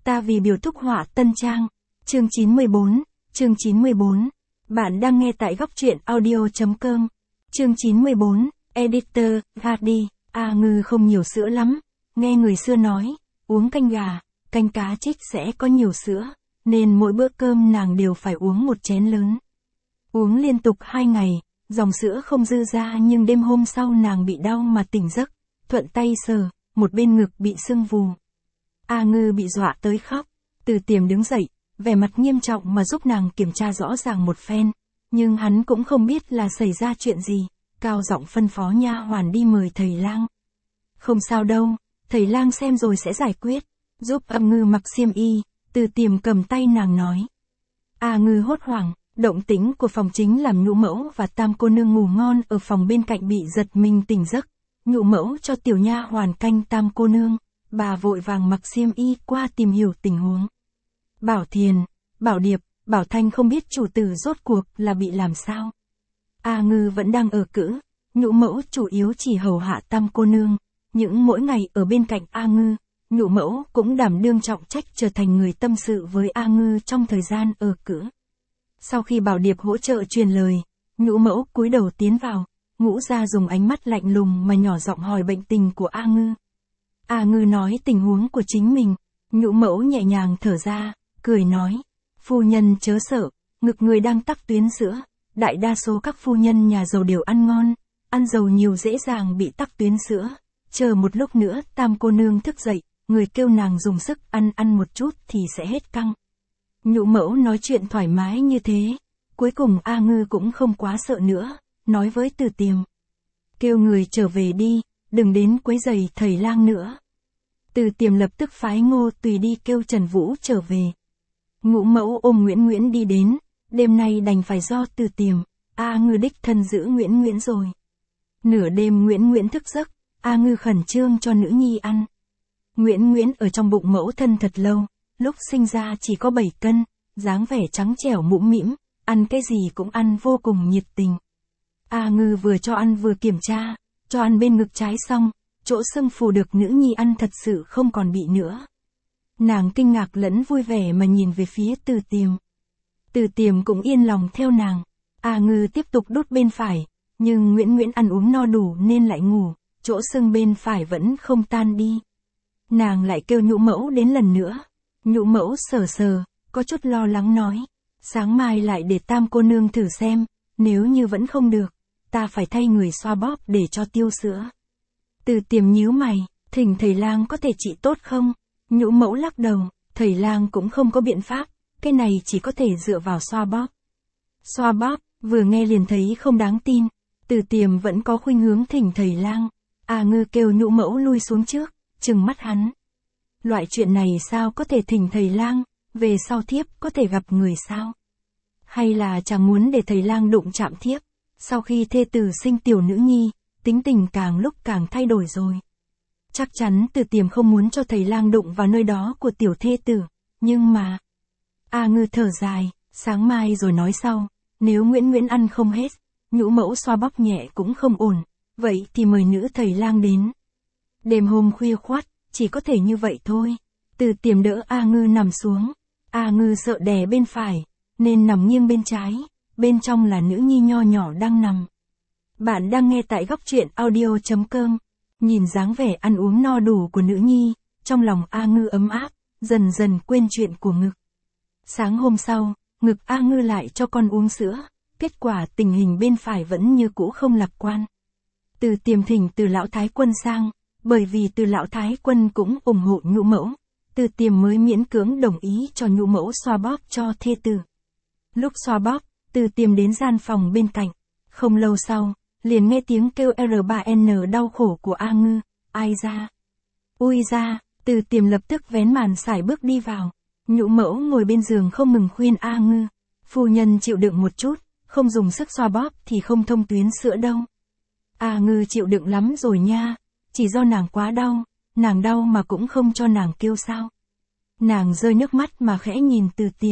Ta vì biểu thúc họa tân trang. Chương 94. Bạn đang nghe tại góc truyện audio.com. Chương 94, Editor, Gardy. A Ngư không nhiều sữa lắm. Nghe người xưa nói, uống canh gà, canh cá trích sẽ có nhiều sữa, nên mỗi bữa cơm nàng đều phải uống một chén lớn. Uống liên tục 2 ngày, dòng sữa không dư ra, nhưng đêm hôm sau nàng bị đau mà tỉnh giấc, thuận tay sờ, một bên ngực bị sưng vù. A Ngư bị dọa tới khóc. Từ Tiềm đứng dậy, vẻ mặt nghiêm trọng mà giúp nàng kiểm tra rõ ràng một phen, nhưng hắn cũng không biết là xảy ra chuyện gì, cao giọng phân phó nha hoàn đi mời thầy lang. Không sao đâu, thầy lang xem rồi sẽ giải quyết, giúp A Ngư mặc xiêm y. Từ Tiềm cầm tay nàng nói. A Ngư hốt hoảng, động tĩnh của phòng chính làm Nhũ Mẫu và Tam cô nương ngủ ngon ở phòng bên cạnh bị giật mình tỉnh giấc. Nhũ Mẫu cho tiểu nha hoàn canh Tam cô nương, bà vội vàng mặc xiêm y qua tìm hiểu tình huống. Bảo Thiền, Bảo Điệp, Bảo Thanh không biết chủ tử rốt cuộc là bị làm sao. A Ngư vẫn đang ở cữ, Nhũ Mẫu chủ yếu chỉ hầu hạ Tam cô nương, những mỗi ngày ở bên cạnh A Ngư, Nhũ Mẫu cũng đảm đương trọng trách trở thành người tâm sự với A Ngư trong thời gian ở cữ. Sau khi Bảo Điệp hỗ trợ truyền lời, Nhũ Mẫu cúi đầu tiến vào, Ngũ Gia dùng ánh mắt lạnh lùng mà nhỏ giọng hỏi bệnh tình của A Ngư. A Ngư nói tình huống của chính mình, Nhũ Mẫu nhẹ nhàng thở ra, cười nói, phu nhân chớ sợ, ngực người đang tắc tuyến sữa, đại đa số các phu nhân nhà giàu đều ăn ngon, ăn dầu nhiều dễ dàng bị tắc tuyến sữa, chờ một lúc nữa Tam cô nương thức dậy, người kêu nàng dùng sức ăn một chút thì sẽ hết căng. Nhũ Mẫu nói chuyện thoải mái như thế, cuối cùng A Ngư cũng không quá sợ nữa, nói với Từ Tiềm. Kêu người trở về đi, đừng đến quấy rầy thầy lang nữa. Từ Tiềm lập tức phái Ngô Tùy đi kêu Trần Vũ trở về. Ngũ Mẫu ôm Nguyễn đi đến, đêm nay đành phải do Từ Tiềm, A Ngư đích thân giữ Nguyễn rồi. Nửa đêm Nguyễn thức giấc, A Ngư khẩn trương cho nữ nhi ăn. Nguyễn ở trong bụng mẫu thân thật lâu, lúc sinh ra chỉ có 7 cân, dáng vẻ trắng trẻo mũm mĩm, ăn cái gì cũng ăn vô cùng nhiệt tình. A Ngư vừa cho ăn vừa kiểm tra, cho ăn bên ngực trái xong, chỗ sưng phù được nữ nhi ăn thật sự không còn bị nữa. Nàng kinh ngạc lẫn vui vẻ mà nhìn về phía Từ Tiềm. Từ Tiềm cũng yên lòng theo nàng. A Ngư tiếp tục đút bên phải, nhưng Nguyễn ăn uống no đủ nên lại ngủ, chỗ sưng bên phải vẫn không tan đi. Nàng lại kêu Nhũ Mẫu đến lần nữa. Nhũ Mẫu sờ, có chút lo lắng nói, sáng mai lại để Tam cô nương thử xem, nếu như vẫn không được, ta phải thay người xoa bóp để cho tiêu sữa. Từ Tiềm nhíu mày, thỉnh thầy lang có thể trị tốt không? Nhũ Mẫu lắc đầu, thầy lang cũng không có biện pháp, cái này chỉ có thể dựa vào xoa bóp. Xoa bóp, vừa nghe liền thấy không đáng tin, Từ Tiềm vẫn có khuynh hướng thỉnh thầy lang. A Ngư kêu Nhũ Mẫu lui xuống trước, trừng mắt hắn. Loại chuyện này sao có thể thỉnh thầy lang, về sau thiếp có thể gặp người sao? Hay là chẳng muốn để thầy lang đụng chạm thiếp? Sau khi thê tử sinh tiểu nữ nhi, tính tình càng lúc càng thay đổi rồi. Chắc chắn Từ Tiềm không muốn cho thầy lang đụng vào nơi đó của tiểu thê tử, nhưng mà... A Ngư thở dài, sáng mai rồi nói sau, nếu Nguyễn ăn không hết, Nhũ Mẫu xoa bóp nhẹ cũng không ổn, vậy thì mời nữ thầy lang đến. Đêm hôm khuya khoắt, chỉ có thể như vậy thôi. Từ Tiềm đỡ A Ngư nằm xuống, A Ngư sợ đè bên phải, nên nằm nghiêng bên trái, bên trong là nữ nhi nho nhỏ đang nằm. Bạn đang nghe tại góc truyện audio.com. Nhìn dáng vẻ ăn uống no đủ của nữ nhi, trong lòng A Ngư ấm áp, dần dần quên chuyện của ngực. Sáng hôm sau, ngực A Ngư lại cho con uống sữa, kết quả tình hình bên phải vẫn như cũ không lạc quan. Từ Tiềm thỉnh Từ lão thái quân sang, bởi vì Từ lão thái quân cũng ủng hộ Nhũ Mẫu, Từ Tiềm mới miễn cưỡng đồng ý cho Nhũ Mẫu xoa bóp cho thê tử. Lúc xoa bóp, Từ Tiềm đến gian phòng bên cạnh, không lâu sau, liền nghe tiếng kêu R3N đau khổ của A Ngư, ai ra? Ui ra, Từ Tiềm lập tức vén màn sải bước đi vào. Nhũ Mẫu ngồi bên giường không ngừng khuyên A Ngư, phu nhân chịu đựng một chút, không dùng sức xoa bóp thì không thông tuyến sữa đâu. A Ngư chịu đựng lắm rồi nha, chỉ do nàng quá đau, nàng đau mà cũng không cho nàng kêu sao. Nàng rơi nước mắt mà khẽ nhìn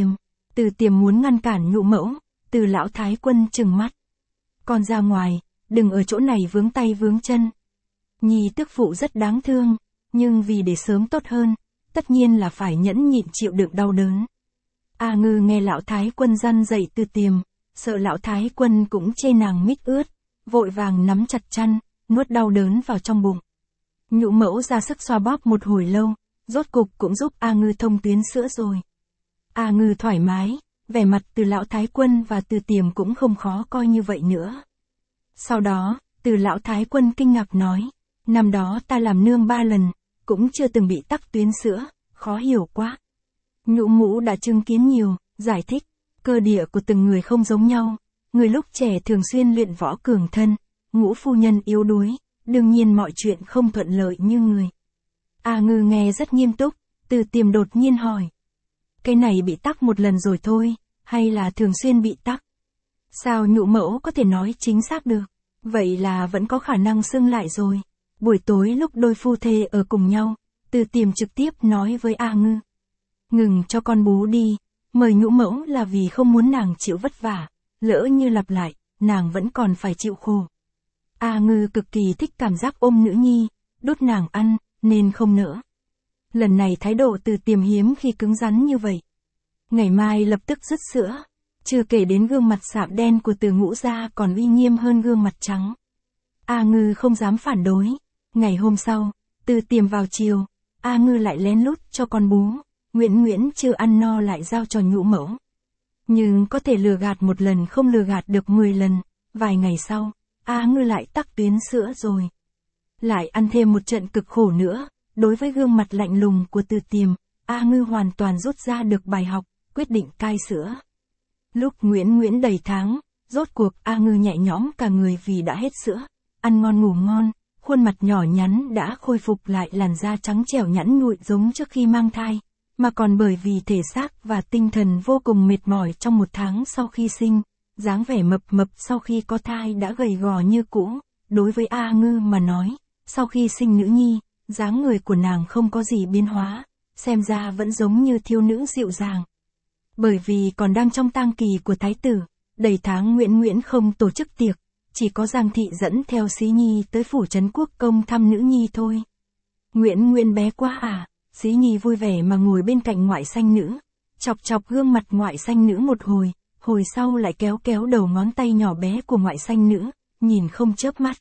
Từ Tiềm muốn ngăn cản Nhũ Mẫu, Từ lão thái quân trừng mắt. Con ra ngoài, đừng ở chỗ này vướng tay vướng chân. Nhi tức phụ rất đáng thương, nhưng vì để sớm tốt hơn, tất nhiên là phải nhẫn nhịn chịu đựng đau đớn. A Ngư nghe lão thái quân răn dạy Từ Tiềm, sợ lão thái quân cũng chê nàng mít ướt, vội vàng nắm chặt chăn, nuốt đau đớn vào trong bụng. Nhũ mẫu ra sức xoa bóp một hồi lâu, rốt cục cũng giúp A Ngư thông tuyến sữa rồi. A Ngư thoải mái, vẻ mặt Từ lão thái quân và Từ Tiềm cũng không khó coi như vậy nữa. Sau đó, Từ lão thái quân kinh ngạc nói, năm đó ta làm nương 3 lần, cũng chưa từng bị tắc tuyến sữa, khó hiểu quá. Nhũ mũ đã chứng kiến nhiều, giải thích, cơ địa của từng người không giống nhau, người lúc trẻ thường xuyên luyện võ cường thân, Ngũ phu nhân yếu đuối, đương nhiên mọi chuyện không thuận lợi như người. A Ngư nghe rất nghiêm túc, Từ Tiềm đột nhiên hỏi. Cái này bị tắc một lần rồi thôi, hay là thường xuyên bị tắc? Sao nhũ mẫu có thể nói chính xác được? Vậy là vẫn có khả năng xưng lại rồi. Buổi tối lúc đôi phu thê ở cùng nhau, Từ Tiềm trực tiếp nói với A Ngư. Ngừng cho con bú đi, mời nhũ mẫu là vì không muốn nàng chịu vất vả, lỡ như lặp lại, nàng vẫn còn phải chịu khổ. A Ngư cực kỳ thích cảm giác ôm nữ nhi, đút nàng ăn, nên không nỡ. Lần này thái độ Từ Tiềm hiếm khi cứng rắn như vậy. Ngày mai lập tức dứt sữa, chưa kể đến gương mặt sạm đen của Từ Ngũ gia còn uy nghiêm hơn gương mặt trắng. A Ngư không dám phản đối. Ngày hôm sau, Từ Tiềm vào chiều, A Ngư lại lén lút cho con bú, Nguyễn chưa ăn no lại giao cho nhũ mẫu. Nhưng có thể lừa gạt một lần không lừa gạt được 10 lần, vài ngày sau, A Ngư lại tắc tuyến sữa rồi. Lại ăn thêm một trận cực khổ nữa, đối với gương mặt lạnh lùng của Từ Tiềm, A Ngư hoàn toàn rút ra được bài học, quyết định cai sữa. Lúc Nguyễn đầy tháng, rốt cuộc A Ngư nhẹ nhõm cả người vì đã hết sữa, ăn ngon ngủ ngon, khuôn mặt nhỏ nhắn đã khôi phục lại làn da trắng trẻo nhẵn nhụi giống trước khi mang thai, mà còn bởi vì thể xác và tinh thần vô cùng mệt mỏi trong 1 tháng sau khi sinh, dáng vẻ mập mập sau khi có thai đã gầy gò như cũ. Đối với A Ngư mà nói, sau khi sinh nữ nhi, dáng người của nàng không có gì biến hóa, xem ra vẫn giống như thiếu nữ dịu dàng. Bởi vì còn đang trong tang kỳ của thái tử, đầy tháng Nguyễn không tổ chức tiệc, chỉ có Giang thị dẫn theo Xí Nhi tới phủ trấn quốc công thăm nữ nhi thôi. Nguyễn bé quá à, Xí Nhi vui vẻ mà ngồi bên cạnh ngoại xanh nữ, chọc gương mặt ngoại xanh nữ một hồi sau lại kéo đầu ngón tay nhỏ bé của ngoại xanh nữ, nhìn không chớp mắt.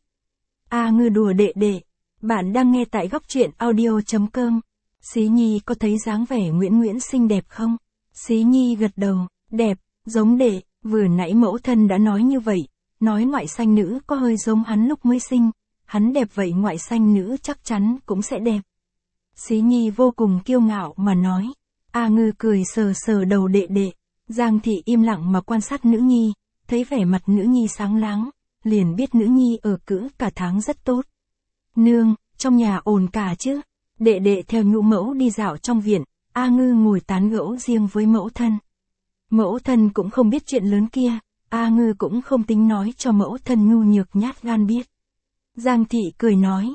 A Ngư đùa đệ, bạn đang nghe tại góc truyện audio.com. Xí Nhi có thấy dáng vẻ Nguyễn xinh đẹp không? Xí Nhi gật đầu, đẹp, giống đệ, vừa nãy mẫu thân đã nói như vậy, nói ngoại xanh nữ có hơi giống hắn lúc mới sinh, hắn đẹp vậy ngoại xanh nữ chắc chắn cũng sẽ đẹp. Xí Nhi vô cùng kiêu ngạo mà nói. A Ngư cười sờ đầu đệ, Giang thị im lặng mà quan sát nữ nhi, thấy vẻ mặt nữ nhi sáng láng, liền biết nữ nhi ở cữ cả tháng rất tốt. Nương, trong nhà ổn cả chứ? Đệ theo nhũ mẫu đi dạo trong viện, A Ngư ngồi tán gẫu riêng với mẫu thân. Mẫu thân cũng không biết chuyện lớn kia, A Ngư cũng không tính nói cho mẫu thân nhu nhược nhát gan biết. Giang thị cười nói,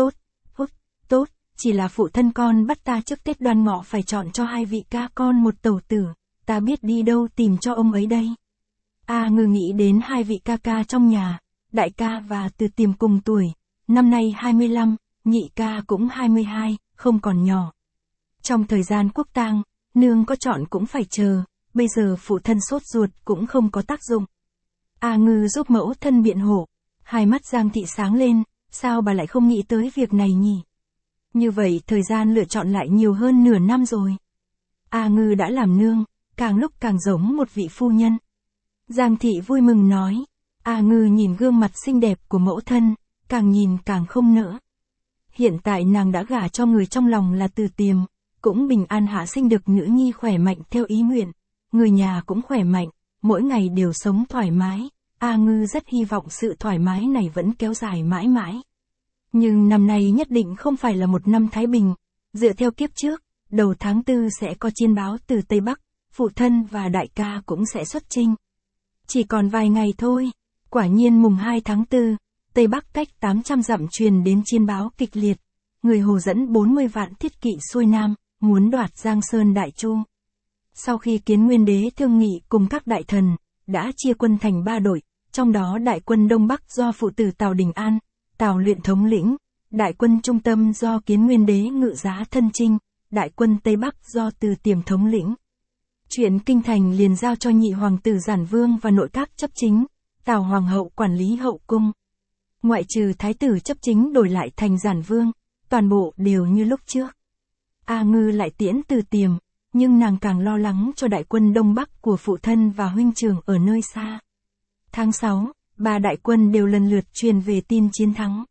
tốt, chỉ là phụ thân con bắt ta trước Tết Đoan Ngọ phải chọn cho 2 vị ca con một tẩu tử, ta biết đi đâu tìm cho ông ấy đây. A Ngư nghĩ đến 2 vị ca trong nhà, đại ca và Từ Tiềm cùng tuổi, năm nay 25, nhị ca cũng 22, không còn nhỏ. Trong thời gian quốc tang, nương có chọn cũng phải chờ, bây giờ phụ thân sốt ruột cũng không có tác dụng. A Ngư giúp mẫu thân biện hộ, hai mắt Giang thị sáng lên, sao bà lại không nghĩ tới việc này nhỉ? Như vậy thời gian lựa chọn lại nhiều hơn nửa năm rồi. A Ngư đã làm nương, càng lúc càng giống một vị phu nhân. Giang thị vui mừng nói. A Ngư nhìn gương mặt xinh đẹp của mẫu thân, càng nhìn càng không nỡ. Hiện tại nàng đã gả cho người trong lòng là Từ Tiềm, cũng bình an hạ sinh được nữ nhi khỏe mạnh theo ý nguyện, người nhà cũng khỏe mạnh, mỗi ngày đều sống thoải mái. A Ngư rất hy vọng sự thoải mái này vẫn kéo dài mãi mãi. Nhưng năm nay nhất định không phải là một năm thái bình, dựa theo kiếp trước, đầu tháng 4 sẽ có chiên báo từ Tây Bắc, phụ thân và đại ca cũng sẽ xuất chinh. Chỉ còn vài ngày thôi, quả nhiên mùng 2 tháng 4, Tây Bắc cách 800 dặm truyền đến chiên báo kịch liệt, người Hồ dẫn 40 vạn thiết kỵ xuôi nam, muốn đoạt Giang Sơn Đại Chu. Sau khi Kiến Nguyên Đế thương nghị cùng các đại thần, đã chia quân thành 3 đội, trong đó đại quân Đông Bắc do phụ tử Tào Đình An, Tào Luyện thống lĩnh, đại quân trung tâm do Kiến Nguyên Đế ngự giá thân chinh, đại quân Tây Bắc do Từ Tiềm thống lĩnh. Chuyện kinh thành liền giao cho nhị hoàng tử Giản Vương và nội các chấp chính, Tào hoàng hậu quản lý hậu cung. Ngoại trừ thái tử chấp chính đổi lại thành Giản Vương, toàn bộ đều như lúc trước. A Ngư lại tiễn Từ Tiềm, nhưng nàng càng lo lắng cho đại quân Đông Bắc của phụ thân và huynh trưởng ở nơi xa. Tháng 6, ba đại quân đều lần lượt truyền về tin chiến thắng.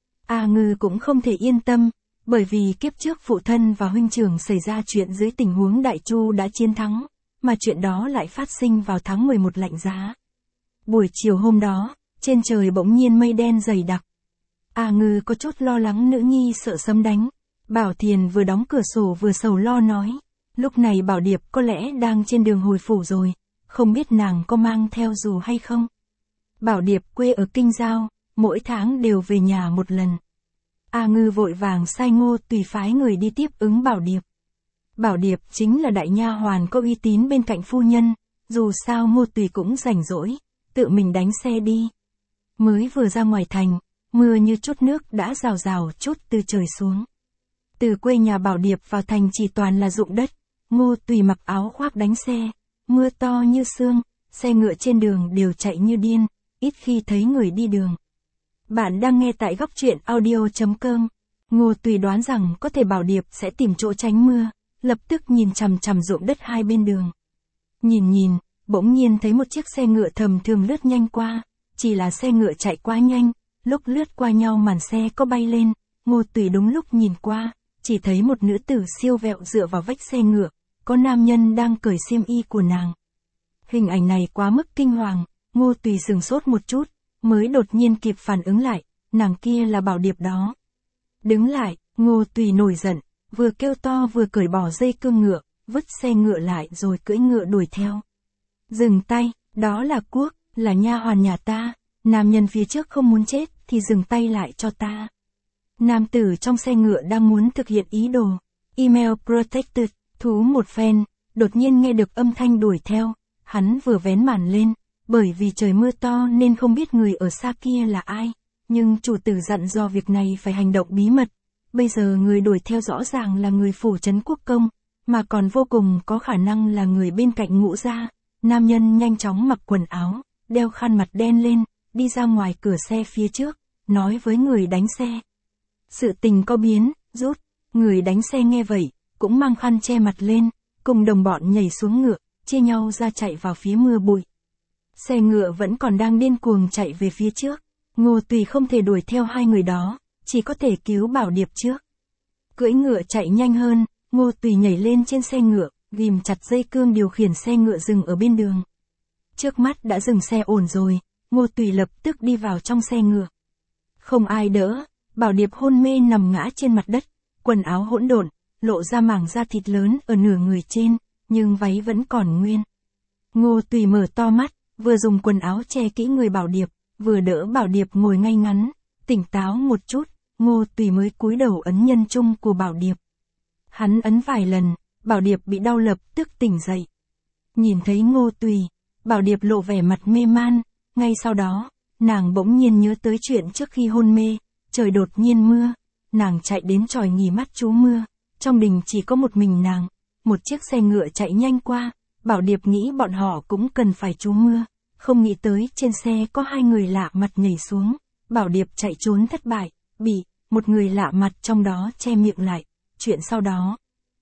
A Ngư cũng không thể yên tâm, bởi vì kiếp trước phụ thân và huynh trưởng xảy ra chuyện dưới tình huống Đại Chu đã chiến thắng, mà chuyện đó lại phát sinh vào tháng 11 lạnh giá. Buổi chiều hôm đó, trên trời bỗng nhiên mây đen dày đặc. A Ngư có chút lo lắng nữ nhi sợ sấm đánh. Bảo Thiền vừa đóng cửa sổ vừa sầu lo nói, lúc này Bảo Điệp có lẽ đang trên đường hồi phủ rồi, không biết nàng có mang theo dù hay không. Bảo Điệp quê ở Kinh Giao, mỗi tháng đều về nhà một lần. A Ngư vội vàng sai Ngô Tùy phái người đi tiếp ứng Bảo Điệp. Bảo Điệp chính là đại nha hoàn có uy tín bên cạnh phu nhân, dù sao Ngô Tùy cũng rảnh rỗi, tự mình đánh xe đi. Mới vừa ra ngoài thành, mưa như chút nước đã rào rào chút từ trời xuống. Từ quê nhà Bảo Điệp vào thành chỉ toàn là ruộng đất, Ngô Tùy mặc áo khoác đánh xe, mưa to như sương, xe ngựa trên đường đều chạy như điên, ít khi thấy người đi đường. Bạn đang nghe tại góc truyện audio.com. Ngô Tùy đoán rằng có thể Bảo Điệp sẽ tìm chỗ tránh mưa, lập tức nhìn chằm chằm ruộng đất hai bên đường. Nhìn, bỗng nhiên thấy một chiếc xe ngựa tầm thường lướt nhanh qua, chỉ là xe ngựa chạy quá nhanh, lúc lướt qua nhau màn xe có bay lên, Ngô Tùy đúng lúc nhìn qua, chỉ thấy một nữ tử siêu vẹo dựa vào vách xe ngựa, có nam nhân đang cởi xiêm y của nàng. Hình ảnh này quá mức kinh hoàng, Ngô Tùy sửng sốt một chút, mới đột nhiên kịp phản ứng lại, nàng kia là Bảo Điệp đó. Đứng lại, Ngô Tùy nổi giận, vừa kêu to vừa cởi bỏ dây cương ngựa, vứt xe ngựa lại rồi cưỡi ngựa đuổi theo. Dừng tay, đó là Quốc, là nha hoàn nhà ta, nam nhân phía trước không muốn chết thì dừng tay lại cho ta. Nam tử trong xe ngựa đang muốn thực hiện ý đồ, email protected, thú một phen, đột nhiên nghe được âm thanh đuổi theo, hắn vừa vén màn lên, bởi vì trời mưa to nên không biết người ở xa kia là ai, nhưng chủ tử dặn dò việc này phải hành động bí mật, bây giờ người đuổi theo rõ ràng là người phủ trấn quốc công, mà còn vô cùng có khả năng là người bên cạnh Ngũ gia. Nam nhân nhanh chóng mặc quần áo, đeo khăn mặt đen lên, đi ra ngoài cửa xe phía trước, nói với người đánh xe. Sự tình có biến, rút, người đánh xe nghe vậy, cũng mang khăn che mặt lên, cùng đồng bọn nhảy xuống ngựa, chia nhau ra chạy vào phía mưa bụi. Xe ngựa vẫn còn đang điên cuồng chạy về phía trước, Ngô Tùy không thể đuổi theo hai người đó, chỉ có thể cứu Bảo Điệp trước. Cưỡi ngựa chạy nhanh hơn, Ngô Tùy nhảy lên trên xe ngựa, ghim chặt dây cương điều khiển xe ngựa dừng ở bên đường. Trước mắt đã dừng xe ổn rồi, Ngô Tùy lập tức đi vào trong xe ngựa. Không ai đỡ, Bảo Điệp hôn mê nằm ngã trên mặt đất, quần áo hỗn độn, lộ ra mảng da thịt lớn ở nửa người trên, nhưng váy vẫn còn nguyên. Ngô Tùy mở to mắt, vừa dùng quần áo che kỹ người Bảo Điệp, vừa đỡ Bảo Điệp ngồi ngay ngắn, tỉnh táo một chút, Ngô Tùy mới cúi đầu ấn nhân trung của Bảo Điệp. Hắn ấn vài lần, Bảo Điệp bị đau lập tức tỉnh dậy. Nhìn thấy Ngô Tùy, Bảo Điệp lộ vẻ mặt mê man, ngay sau đó, nàng bỗng nhiên nhớ tới chuyện trước khi hôn mê, trời đột nhiên mưa, nàng chạy đến chòi nghỉ mát trú mưa, trong đình chỉ có một mình nàng, một chiếc xe ngựa chạy nhanh qua, Bảo Điệp nghĩ bọn họ cũng cần phải trú mưa, không nghĩ tới trên xe có hai người lạ mặt nhảy xuống, Bảo Điệp chạy trốn thất bại, bị một người lạ mặt trong đó che miệng lại, chuyện sau đó.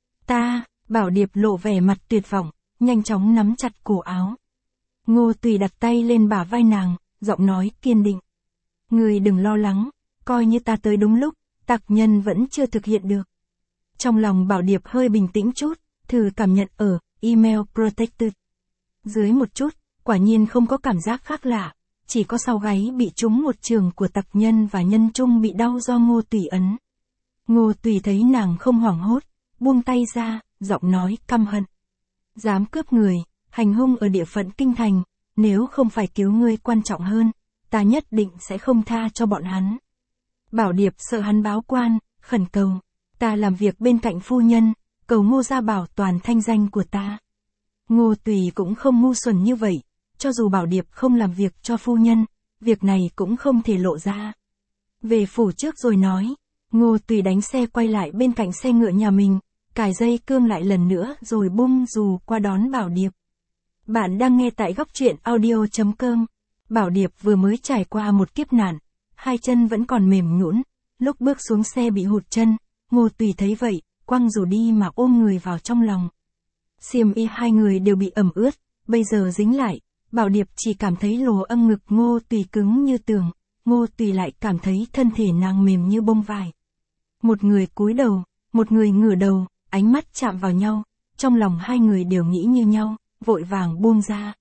Bảo Điệp lộ vẻ mặt tuyệt vọng, nhanh chóng nắm chặt cổ áo. Ngô Tùy đặt tay lên bả vai nàng, giọng nói kiên định. Người đừng lo lắng, coi như ta tới đúng lúc, tặc nhân vẫn chưa thực hiện được. Trong lòng Bảo Điệp hơi bình tĩnh chút, thử cảm nhận ở email protected. Dưới một chút, quả nhiên không có cảm giác khác lạ, chỉ có sau gáy bị trúng một trường của tặc nhân và nhân trung bị đau do Ngô Tùy ấn. Ngô Tùy thấy nàng không hoảng hốt, buông tay ra, giọng nói căm hận. Dám cướp người, hành hung ở địa phận kinh thành, nếu không phải cứu ngươi quan trọng hơn, ta nhất định sẽ không tha cho bọn hắn. Bảo Điệp sợ hắn báo quan, khẩn cầu, ta làm việc bên cạnh phu nhân, cầu Ngô gia bảo toàn thanh danh của ta. Ngô Tùy cũng không ngu xuẩn như vậy, cho dù Bảo Điệp không làm việc cho phu nhân, việc này cũng không thể lộ ra. Về phủ trước rồi nói, Ngô Tùy đánh xe quay lại bên cạnh xe ngựa nhà mình, cài dây cương lại lần nữa rồi bung dù qua đón Bảo Điệp. Bạn đang nghe tại góc truyện audio.com. Bảo Điệp vừa mới trải qua một kiếp nạn, hai chân vẫn còn mềm nhũn, lúc bước xuống xe bị hụt chân, Ngô Tùy thấy vậy, quăng dù đi mà ôm người vào trong lòng. Xiêm y hai người đều bị ẩm ướt, bây giờ dính lại, Bảo Điệp chỉ cảm thấy lồ âm ngực Ngô Tùy cứng như tường, Ngô Tùy lại cảm thấy thân thể nàng mềm như bông vải. Một người cúi đầu, một người ngửa đầu, ánh mắt chạm vào nhau, trong lòng hai người đều nghĩ như nhau, vội vàng buông ra.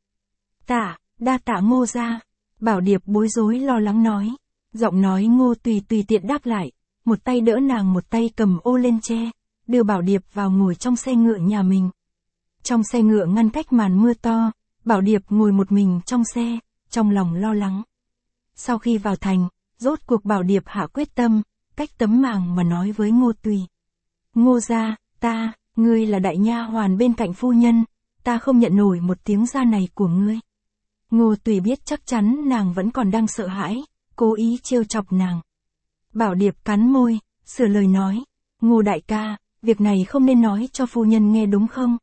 Đa tạ Ngô gia. Bảo Điệp bối rối lo lắng nói. Giọng nói Ngô Tùy tùy tiện đáp lại, một tay đỡ nàng một tay cầm ô lên tre, đưa Bảo Điệp vào ngồi trong xe ngựa nhà mình. Trong xe ngựa ngăn cách màn mưa to, Bảo Điệp ngồi một mình trong xe, trong lòng lo lắng. Sau khi vào thành, rốt cuộc Bảo Điệp hạ quyết tâm, cách tấm màng mà nói với Ngô Tùy. Ngô gia, ngươi là đại nha hoàn bên cạnh phu nhân, ta không nhận nổi một tiếng ra này của ngươi. Ngô Tùy biết chắc chắn nàng vẫn còn đang sợ hãi, cố ý trêu chọc nàng. Bảo Điệp cắn môi, sửa lời nói, Ngô đại ca, việc này không nên nói cho phu nhân nghe đúng không?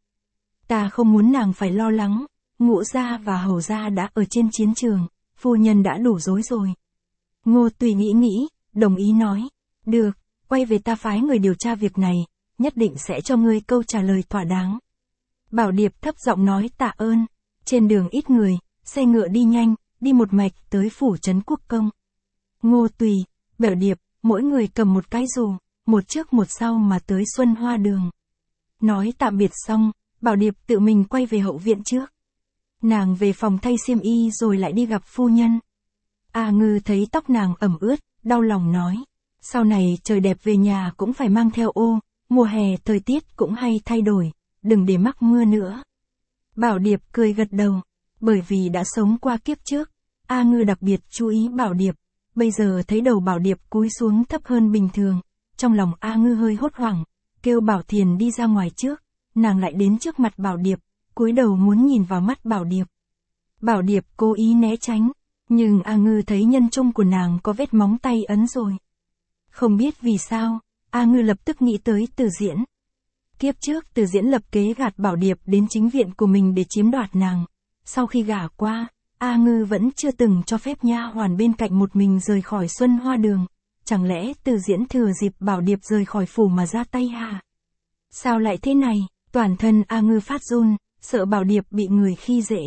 Ta không muốn nàng phải lo lắng, Ngũ gia và Hầu gia đã ở trên chiến trường, phu nhân đã đủ rối rồi. Ngô Tùy nghĩ, đồng ý nói, được, quay về ta phái người điều tra việc này, nhất định sẽ cho ngươi câu trả lời thỏa đáng. Bảo Điệp thấp giọng nói tạ ơn, trên đường ít người, xe ngựa đi nhanh, đi một mạch tới phủ trấn Quốc Công. Ngô Tùy, Bảo Điệp, mỗi người cầm một cái dù, một trước một sau mà tới Xuân Hoa Đường. Nói tạm biệt xong, Bảo Điệp tự mình quay về hậu viện trước. Nàng về phòng thay xiêm y rồi lại đi gặp phu nhân. A Ngư thấy tóc nàng ẩm ướt, đau lòng nói, sau này trời đẹp về nhà cũng phải mang theo ô, mùa hè thời tiết cũng hay thay đổi, đừng để mắc mưa nữa. Bảo Điệp cười gật đầu, bởi vì đã sống qua kiếp trước, A Ngư đặc biệt chú ý Bảo Điệp, bây giờ thấy đầu Bảo Điệp cúi xuống thấp hơn bình thường, trong lòng A Ngư hơi hốt hoảng, kêu Bảo Thiền đi ra ngoài trước, nàng lại đến trước mặt Bảo Điệp, cúi đầu muốn nhìn vào mắt Bảo Điệp. Bảo Điệp cố ý né tránh, nhưng A Ngư thấy nhân trung của nàng có vết móng tay ấn rồi. Không biết vì sao, A Ngư lập tức nghĩ tới Từ Diễn. Kiếp trước Từ Diễn lập kế gạt Bảo Điệp đến chính viện của mình để chiếm đoạt nàng. Sau khi gả qua, A Ngư vẫn chưa từng cho phép nha hoàn bên cạnh một mình rời khỏi Xuân Hoa Đường. Chẳng lẽ Từ Diễn thừa dịp Bảo Điệp rời khỏi phủ mà ra tay hả? Sao lại thế này? Toàn thân A Ngư phát run, sợ Bảo Điệp bị người khi dễ.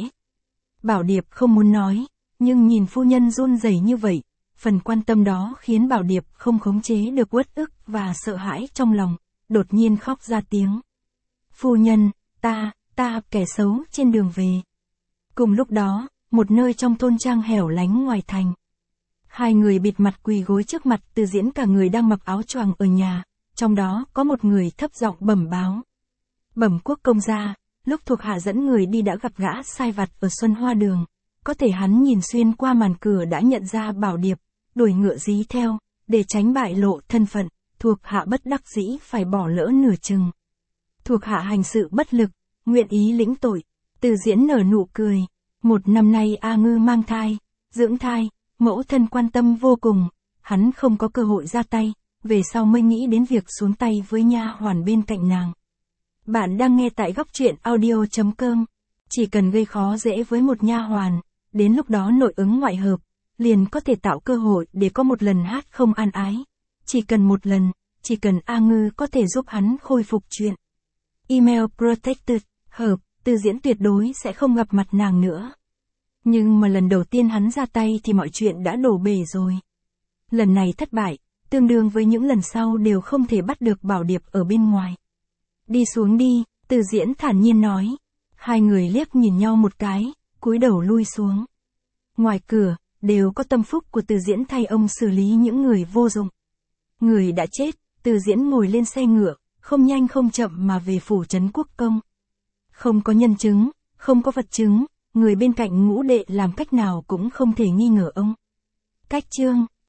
Bảo Điệp không muốn nói, nhưng nhìn phu nhân run rẩy như vậy, phần quan tâm đó khiến Bảo Điệp không khống chế được uất ức và sợ hãi trong lòng, đột nhiên khóc ra tiếng. Phu nhân, ta kẻ xấu trên đường về. Cùng lúc đó, một nơi trong thôn trang hẻo lánh ngoài thành. Hai người bịt mặt quỳ gối trước mặt Từ Diễn, cả người đang mặc áo choàng ở nhà, trong đó có một người thấp giọng bẩm báo. Bẩm Quốc công gia, lúc thuộc hạ dẫn người đi đã gặp gã sai vặt ở Xuân Hoa Đường, có thể hắn nhìn xuyên qua màn cửa đã nhận ra Bảo Điệp, đuổi ngựa dí theo, để tránh bại lộ thân phận, thuộc hạ bất đắc dĩ phải bỏ lỡ nửa chừng. Thuộc hạ hành sự bất lực, nguyện ý lĩnh tội. Từ Diễn nở nụ cười, 1 năm nay A Ngư mang thai, dưỡng thai, mẫu thân quan tâm vô cùng, hắn không có cơ hội ra tay, về sau mới nghĩ đến việc xuống tay với nha hoàn bên cạnh nàng. Bạn đang nghe tại góc truyện audio.com. Chỉ cần gây khó dễ với một nha hoàn, đến lúc đó nội ứng ngoại hợp, liền có thể tạo cơ hội để có một lần hát không an ái. Chỉ cần một lần, chỉ cần A Ngư có thể giúp hắn khôi phục chuyện. Email protected, hợp, Từ Diễn tuyệt đối sẽ không gặp mặt nàng nữa. Nhưng mà lần đầu tiên hắn ra tay thì mọi chuyện đã đổ bể rồi. Lần này thất bại, tương đương với những lần sau đều không thể bắt được Bảo Điệp ở bên ngoài. Đi xuống đi, Từ Diễn thản nhiên nói. Hai người liếc nhìn nhau một cái, cúi đầu lui xuống. Ngoài cửa, đều có tâm phúc của Từ Diễn thay ông xử lý những người vô dụng. Người đã chết, Từ Diễn ngồi lên xe ngựa, không nhanh không chậm mà về phủ trấn Quốc Công. Không có nhân chứng, không có vật chứng, người bên cạnh Ngũ đệ làm cách nào cũng không thể nghi ngờ ông. Cách chương